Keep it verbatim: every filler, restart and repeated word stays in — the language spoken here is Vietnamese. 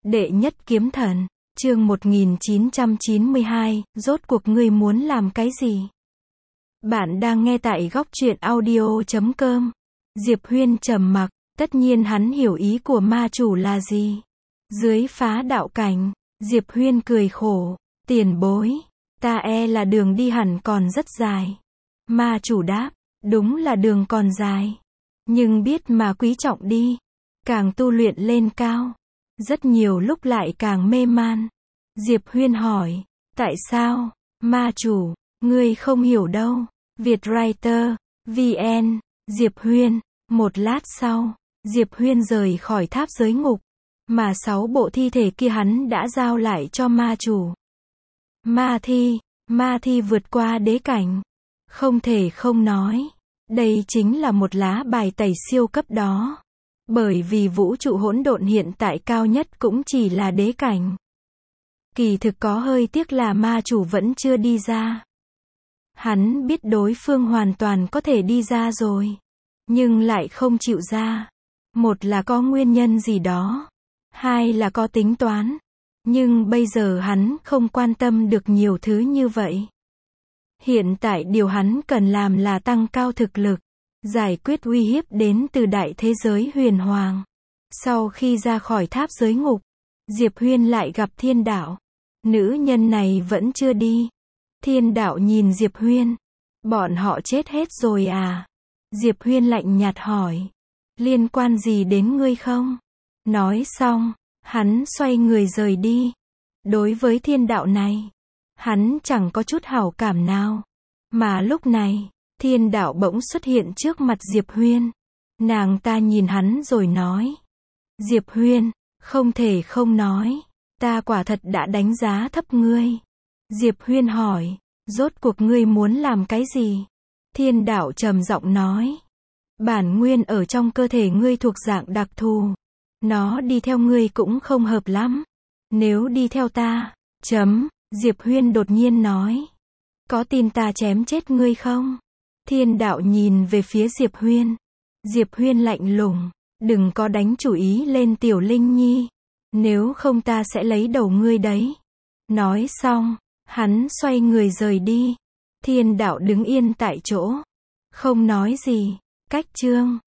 Đệ nhất kiếm thần, chương một nghìn chín trăm chín mươi hai, rốt cuộc ngươi muốn làm cái gì? Bạn đang nghe tại góc truyện audio chấm com. Diệp Huyên trầm mặc, tất nhiên hắn hiểu ý của ma chủ là gì. Dưới phá đạo cảnh, Diệp Huyên cười khổ, tiền bối, ta e là đường đi hẳn còn rất dài. Ma chủ đáp, đúng là đường còn dài. Nhưng biết mà quý trọng đi, càng tu luyện lên cao, rất nhiều lúc lại càng mê man. Diệp Huyên hỏi, tại sao? Ma chủ, ngươi không hiểu đâu. Vietwriter, vê en, Diệp Huyên. Một lát sau, Diệp Huyên rời khỏi tháp giới ngục, mà sáu bộ thi thể kia hắn đã giao lại cho ma chủ. Ma thi, ma thi vượt qua đế cảnh. Không thể không nói, đây chính là một lá bài tẩy siêu cấp đó. Bởi vì vũ trụ hỗn độn hiện tại cao nhất cũng chỉ là đế cảnh. Kỳ thực có hơi tiếc là ma chủ vẫn chưa đi ra. Hắn biết đối phương hoàn toàn có thể đi ra rồi, nhưng lại không chịu ra. Một là có nguyên nhân gì đó, hai là có tính toán. Nhưng bây giờ hắn không quan tâm được nhiều thứ như vậy. Hiện tại điều hắn cần làm là tăng cao thực lực, giải quyết uy hiếp đến từ đại thế giới huyền hoàng. Sau khi ra khỏi tháp giới ngục, Diệp Huyên lại gặp Thiên Đạo. Nữ nhân này vẫn chưa đi. Thiên Đạo nhìn Diệp Huyên. Bọn họ chết hết rồi à? Diệp Huyên lạnh nhạt hỏi. Liên quan gì đến ngươi không? Nói xong, hắn xoay người rời đi. Đối với Thiên Đạo này, hắn chẳng có chút hảo cảm nào. Mà lúc này, Thiên Đạo bỗng xuất hiện trước mặt Diệp Huyên. Nàng ta nhìn hắn rồi nói. Diệp Huyên, không thể không nói, ta quả thật đã đánh giá thấp ngươi. Diệp Huyên hỏi, rốt cuộc ngươi muốn làm cái gì? Thiên Đạo trầm giọng nói, bản nguyên ở trong cơ thể ngươi thuộc dạng đặc thù. Nó đi theo ngươi cũng không hợp lắm. Nếu đi theo ta, chấm, Diệp Huyên đột nhiên nói. Có tin ta chém chết ngươi không? Thiên Đạo nhìn về phía Diệp Huyên. Diệp Huyên lạnh lùng, đừng có đánh chủ ý lên Tiểu Linh Nhi. Nếu không ta sẽ lấy đầu ngươi đấy. Nói xong, hắn xoay người rời đi. Thiên Đạo đứng yên tại chỗ, không nói gì. Cách chương